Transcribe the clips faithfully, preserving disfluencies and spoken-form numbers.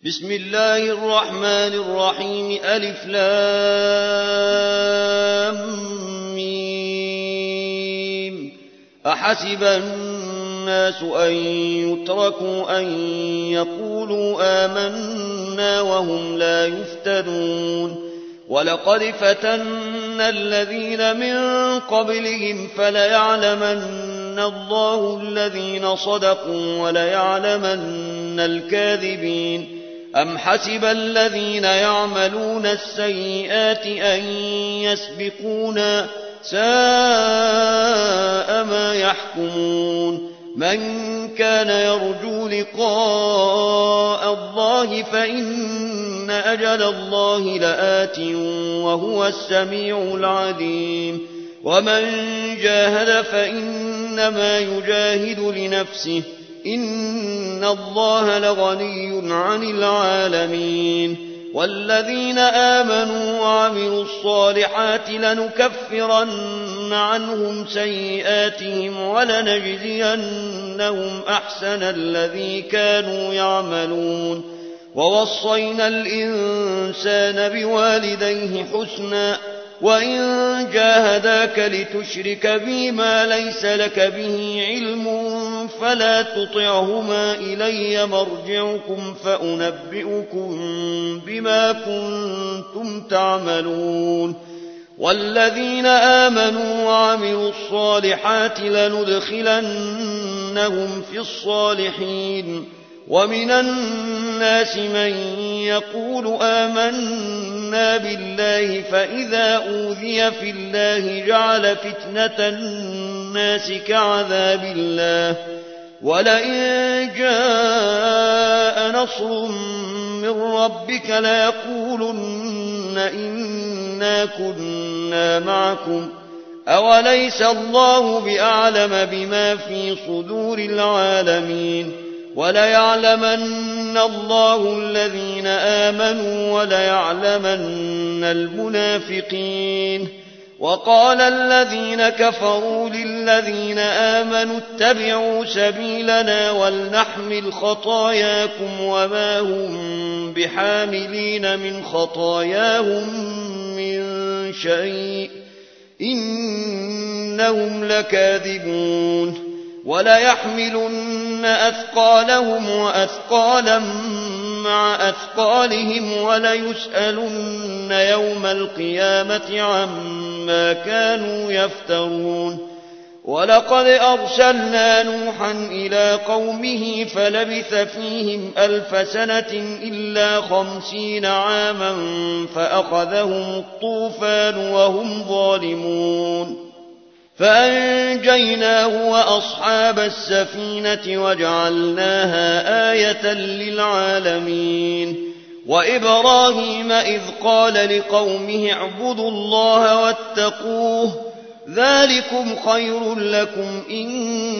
بسم الله الرحمن الرحيم ألف لام ميم أحسب الناس أن يتركوا أن يقولوا آمنا وهم لا يفتنون ولقد فتنا الذين من قبلهم فليعلمن الله الذين صدقوا وليعلمن الكاذبين أم حسب الذين يعملون السيئات أن يسبقونا ساء ما يحكمون من كان يرجو لقاء الله فإن أجل الله لآت وهو السميع العليم ومن جاهد فإنما يجاهد لنفسه إن الله لغني عن العالمين والذين آمنوا وعملوا الصالحات لنكفرن عنهم سيئاتهم ولنجزينهم أحسن الذي كانوا يعملون ووصينا الإنسان بوالديه حسنا وإن جاهداك لتشرك بي ما ليس لك به علم فلا تطعهما إلي مرجعكم فأنبئكم بما كنتم تعملون والذين آمنوا وعملوا الصالحات لندخلنهم في الصالحين ومن الناس من يقول آمنا بالله فإذا أوذي في الله جعل فتنة الناس كعذاب الله ولئن جاء نصر من ربك ليقولن إنا كنا معكم أوليس الله بأعلم بما في صدور العالمين وليعلمن الله الذين آمنوا وليعلمن المنافقين وقال الذين كفروا للذين آمنوا اتبعوا سبيلنا ولنحمل خطاياكم وما هم بحاملين من خطاياهم من شيء إنهم لكاذبون وليحملن أثقالهم وأثقالا مع أثقالهم وليسألن يوم القيامة عما كانوا يفترون ولقد أرسلنا نوحا إلى قومه فلبث فيهم ألف سنة إلا خمسين عاما فأخذهم الطوفان وهم ظالمون فأنجيناه وأصحاب السفينة وجعلناها آية للعالمين وإبراهيم إذ قال لقومه اعبدوا الله واتقوه ذلكم خير لكم إن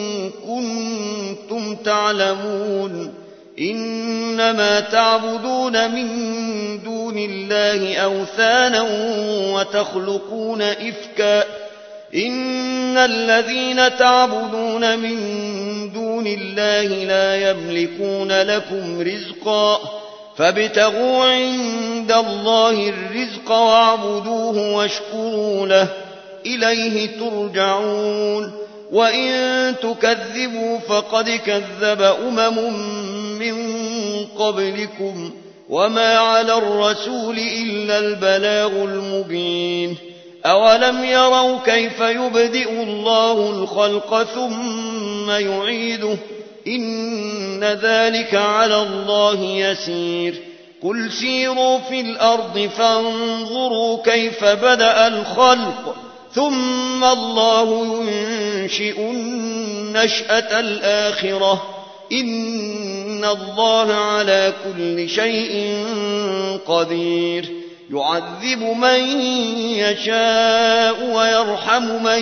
كنتم تعلمون إنما تعبدون من دون الله أوثانا وتخلقون إفكا إن الذين تعبدون من دون الله لا يملكون لكم رزقا فابتغوا عند الله الرزق واعبدوه واشكروا له إليه ترجعون وإن تكذبوا فقد كذب أمم من قبلكم وما على الرسول إلا البلاغ المبين أولم يروا كيف يبدئ الله الخلق ثم يعيده إن ذلك على الله يسير قل سيروا في الأرض فانظروا كيف بدأ الخلق ثم الله ينشئ النشأة الآخرة إن الله على كل شيء قدير يعذب من يشاء ويرحم من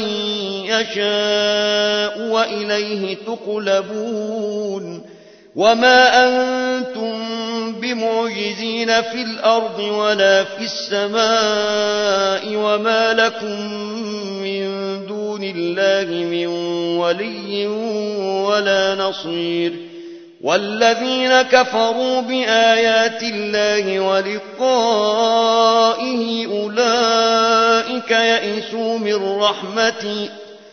يشاء وإليه تقلبون وما أنتم بمعجزين في الأرض ولا في السماء وما لكم من دون الله من ولي ولا نصير والذين كفروا بآيات الله ولقائه أولئك يئسوا من رحمتي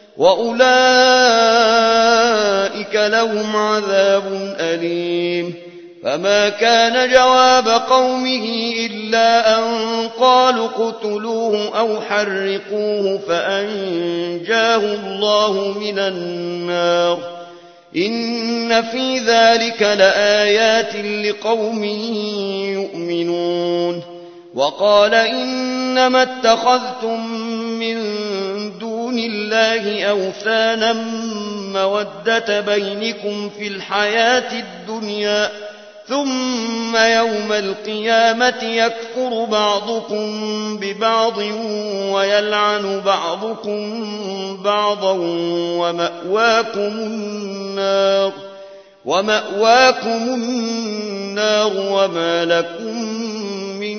وأولئك لهم عذاب أليم فما كان جواب قومه إلا أن قالوا اقتلوه أو حرقوه فأنجاه الله من النار إن في ذلك لآيات لقوم يؤمنون وقال إنما اتخذتم من دون الله أوثانا مودة بينكم في الحياة الدنيا ثم يوم القيامة يكفر بعضكم ببعض ويلعن بعضكم بعضا ومأواكم النار ومأواكم النار وما لكم من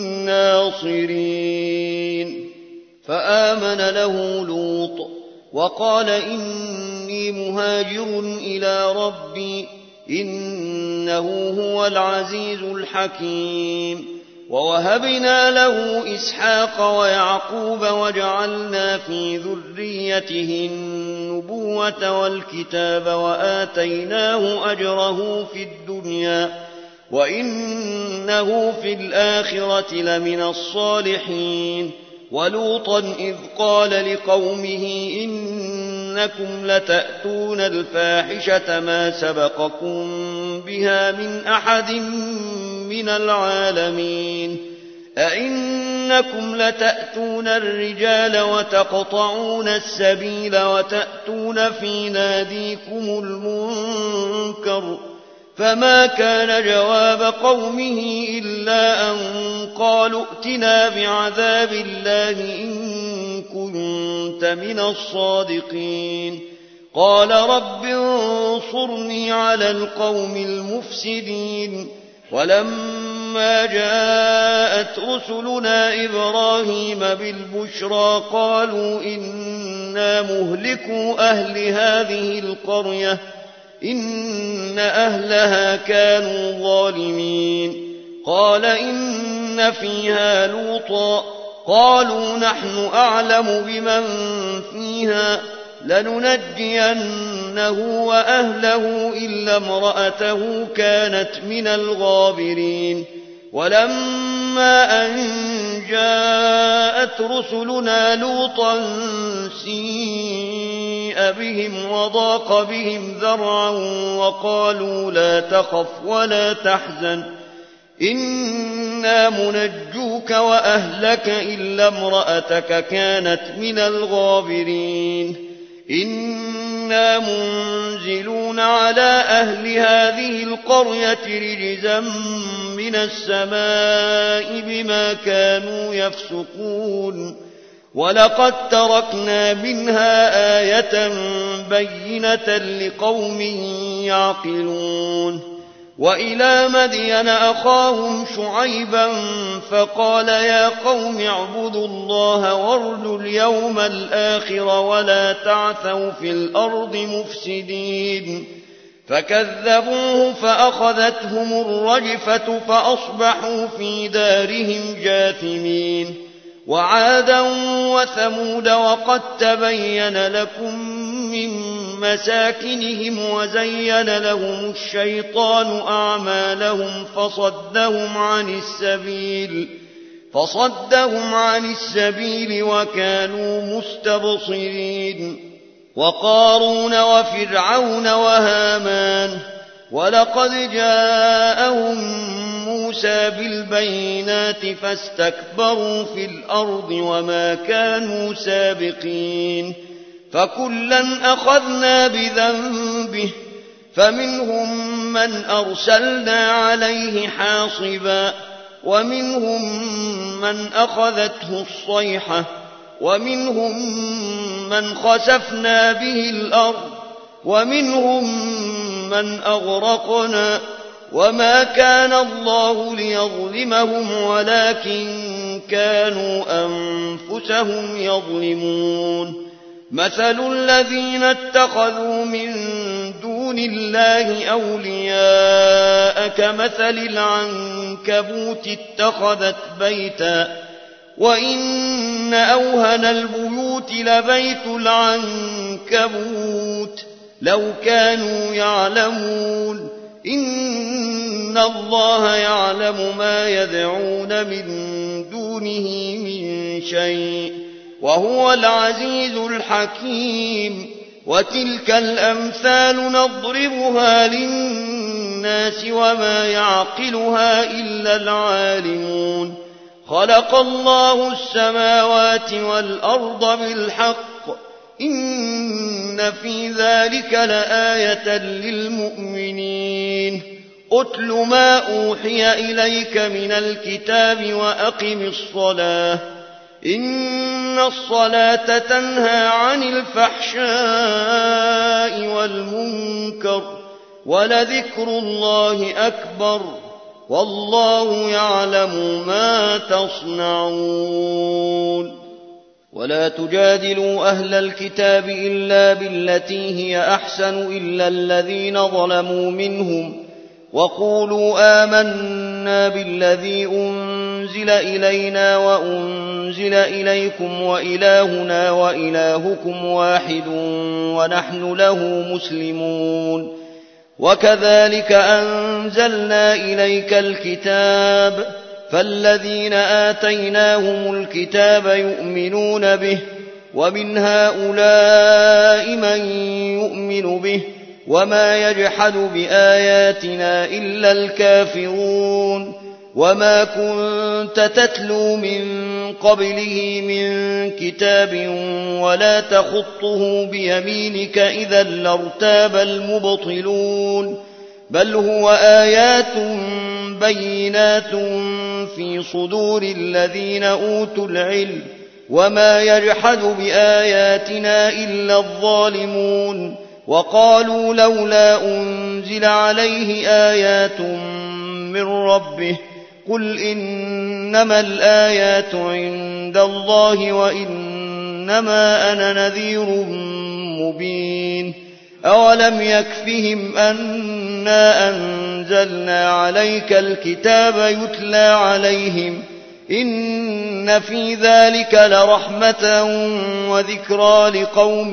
ناصرين فآمن له لوط وقال إني مهاجر إلى ربي إنه هو العزيز الحكيم ووهبنا له إسحاق ويعقوب وجعلنا في ذريته النبوة والكتاب وآتيناه أجره في الدنيا وإنه في الآخرة لمن الصالحين ولوطا إذ قال لقومه إنكم لتأتون الفاحشة ما سبقكم بها من أحد من العالمين أئنكم لتأتون الرجال وتقطعون السبيل وتأتون في ناديكم المنكر فما كان جواب قومه إلا أن قالوا ائتنا بعذاب الله إن كنت من الصادقين قال رب انصرني على القوم المفسدين ولما جاءت رسلنا إبراهيم بالبشرى قالوا إنا مهلكوا أهل هذه القرية إن أهلها كانوا ظالمين قال إن فيها لوطا قالوا نحن أعلم بمن فيها لننجينه وأهله إلا امرأته كانت من الغابرين ولما أن جاءت رسلنا لوطا سيء بهم وضاق بهم ذرعا وقالوا لا تخف ولا تحزن إنا منجوك وأهلك إلا امرأتك كانت من الغابرين إنا منزلون على أهل هذه القرية رجزا من السماء بما كانوا يفسقون ولقد تركنا منها آية بينة لقوم يعقلون وإلى مدين أخاهم شعيبا فقال يا قوم اعبدوا الله وارجوا اليوم الآخر ولا تعثوا في الأرض مفسدين فكذبوه فأخذتهم الرجفة فأصبحوا في دارهم جاثمين وعادا وثمود وقد تبين لكم من مساكنهم وزين لهم الشيطان أعمالهم فصدهم عن السبيل فصدهم عن السبيل وكانوا مستبصرين وقارون وفرعون وهامان ولقد جاءهم موسى بالبينات فاستكبروا في الأرض وما كانوا سابقين فكلا أخذنا بذنبه فمنهم من أرسلنا عليه حاصبا ومنهم من أخذته الصيحة ومنهم من خسفنا به الأرض ومنهم من أغرقنا وما كان الله ليظلمهم ولكن كانوا أنفسهم يظلمون مثل الذين اتخذوا من دون الله أولياء كمثل العنكبوت اتخذت بيتا وإن أوهن البيوت لبيت العنكبوت لو كانوا يعلمون إن الله يعلم ما يدعون من دونه من شيء وهو العزيز الحكيم وتلك الأمثال نضربها للناس وما يعقلها إلا العالمون خلق الله السماوات والأرض بالحق إن في ذلك لآية للمؤمنين أتل ما أوحي إليك من الكتاب وأقم الصلاة إن الصلاة تنهى عن الفحشاء والمنكر ولذكر الله أكبر والله يعلم ما تصنعون ولا تجادلوا أهل الكتاب إلا بالتي هي أحسن إلا الذين ظلموا منهم وقولوا آمنا بالذي أنزل إلينا وأنزل إليكم وإلهنا وإلهكم واحد ونحن له مسلمون وكذلك أنزلنا إليك الكتاب فالذين آتيناهم الكتاب يؤمنون به ومن هؤلاء من يؤمن به وما يجحد بآياتنا إلا الكافرون وما كنت تتلو من قبله من كتاب ولا تخطه بيمينك إذا لارتاب المبطلون بل هو آيات بينات في صدور الذين أوتوا العلم وما يجحد بآياتنا إلا الظالمون وقالوا لولا أنزل عليه آيات من ربه قل إنما الآيات عند الله وإنما أنا نذير مبين أولم يكفهم أنا أنزلنا عليك الكتاب يتلى عليهم إن في ذلك لرحمة وذكرى لقوم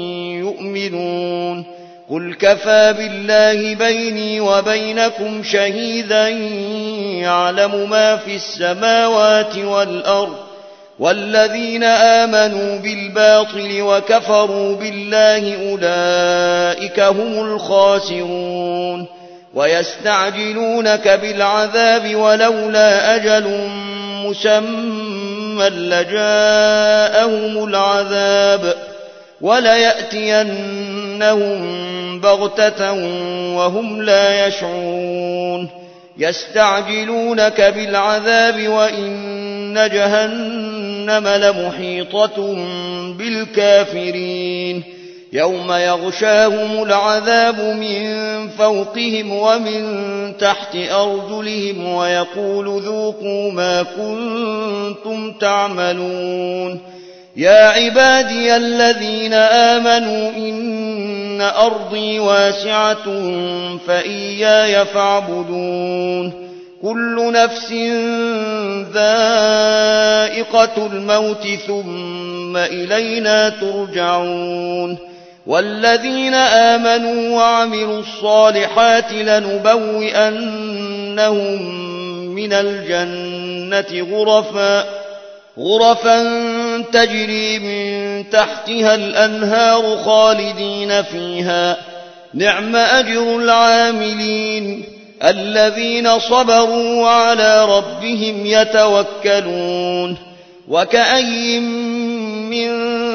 يؤمنون قل كفى بالله بيني وبينكم شهيدا يعلم ما في السماوات والأرض والذين آمنوا بالباطل وكفروا بالله أولئك هم الخاسرون ويستعجلونك بالعذاب ولولا أجل مسمى لجاءهم العذاب وليأتينهم بغتة وهم لا يشعرون يستعجلونك بالعذاب وإن جهنم لمحيطة بالكافرين يوم يغشاهم العذاب من فوقهم ومن تحت أرجلهم ويقول ذوقوا ما كنتم تعملون يا عبادي الذين آمنوا إن أرضي واسعة فإياي فاعبدون كل نفس ذائقة الموت ثم إلينا ترجعون والذين آمنوا وعملوا الصالحات لنبوئنهم من الجنة غرفا غرفا تجري من تحتها الأنهار خالدين فيها نعم أجر العاملين الذين صبروا وعلى ربهم يتوكلون وكأي من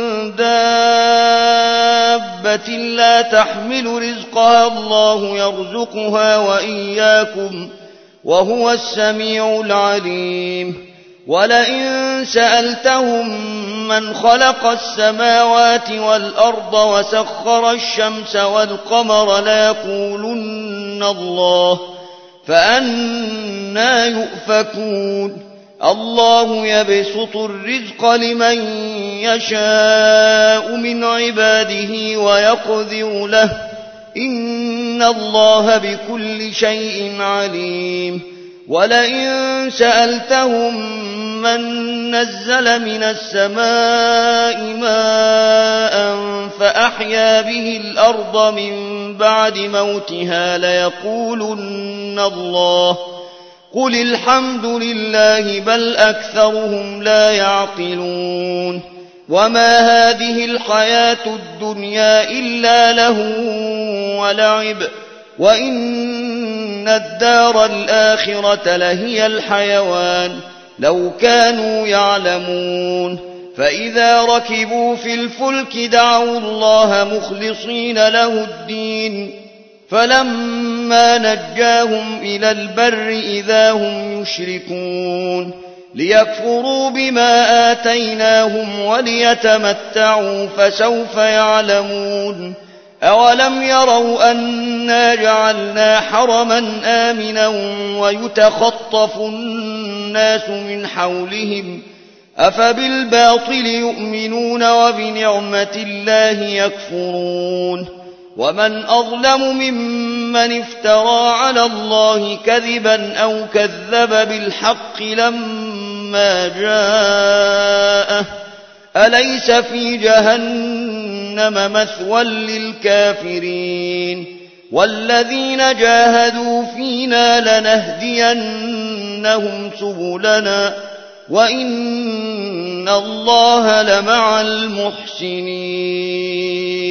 دابة لا تحمل رزقها الله يرزقها وإياكم وهو السميع العليم ولئن سألتهم من خلق السماوات والأرض وسخر الشمس والقمر ليقولن الله فأنى يؤفكون الله يبسط الرزق لمن يشاء من عباده ويقدر له إن الله بكل شيء عليم ولئن سألتهم من نزل من السماء ماء فأحيا به الأرض من بعد موتها ليقولن الله قل الحمد لله بل أكثرهم لا يعقلون وما هذه الحياة الدنيا إلا له ولعب وإن الدار الآخرة لهي الحيوان لو كانوا يعلمون فإذا ركبوا في الفلك دعوا الله مخلصين له الدين فلما نجاهم إلى البر إذا هم يشركون ليكفروا بما آتيناهم وليتمتعوا فسوف يعلمون أولم يروا أنا جعلنا حرما آمنا ويتخطف الناس من حولهم أفبالباطل يؤمنون وبنعمة الله يكفرون ومن أظلم ممن افترى على الله كذبا أو كذب بالحق لما جاءه أليس في جهنم مثوى للكافرين والذين جاهدوا فينا لنهدينهم سبلنا وإن الله لمع المحسنين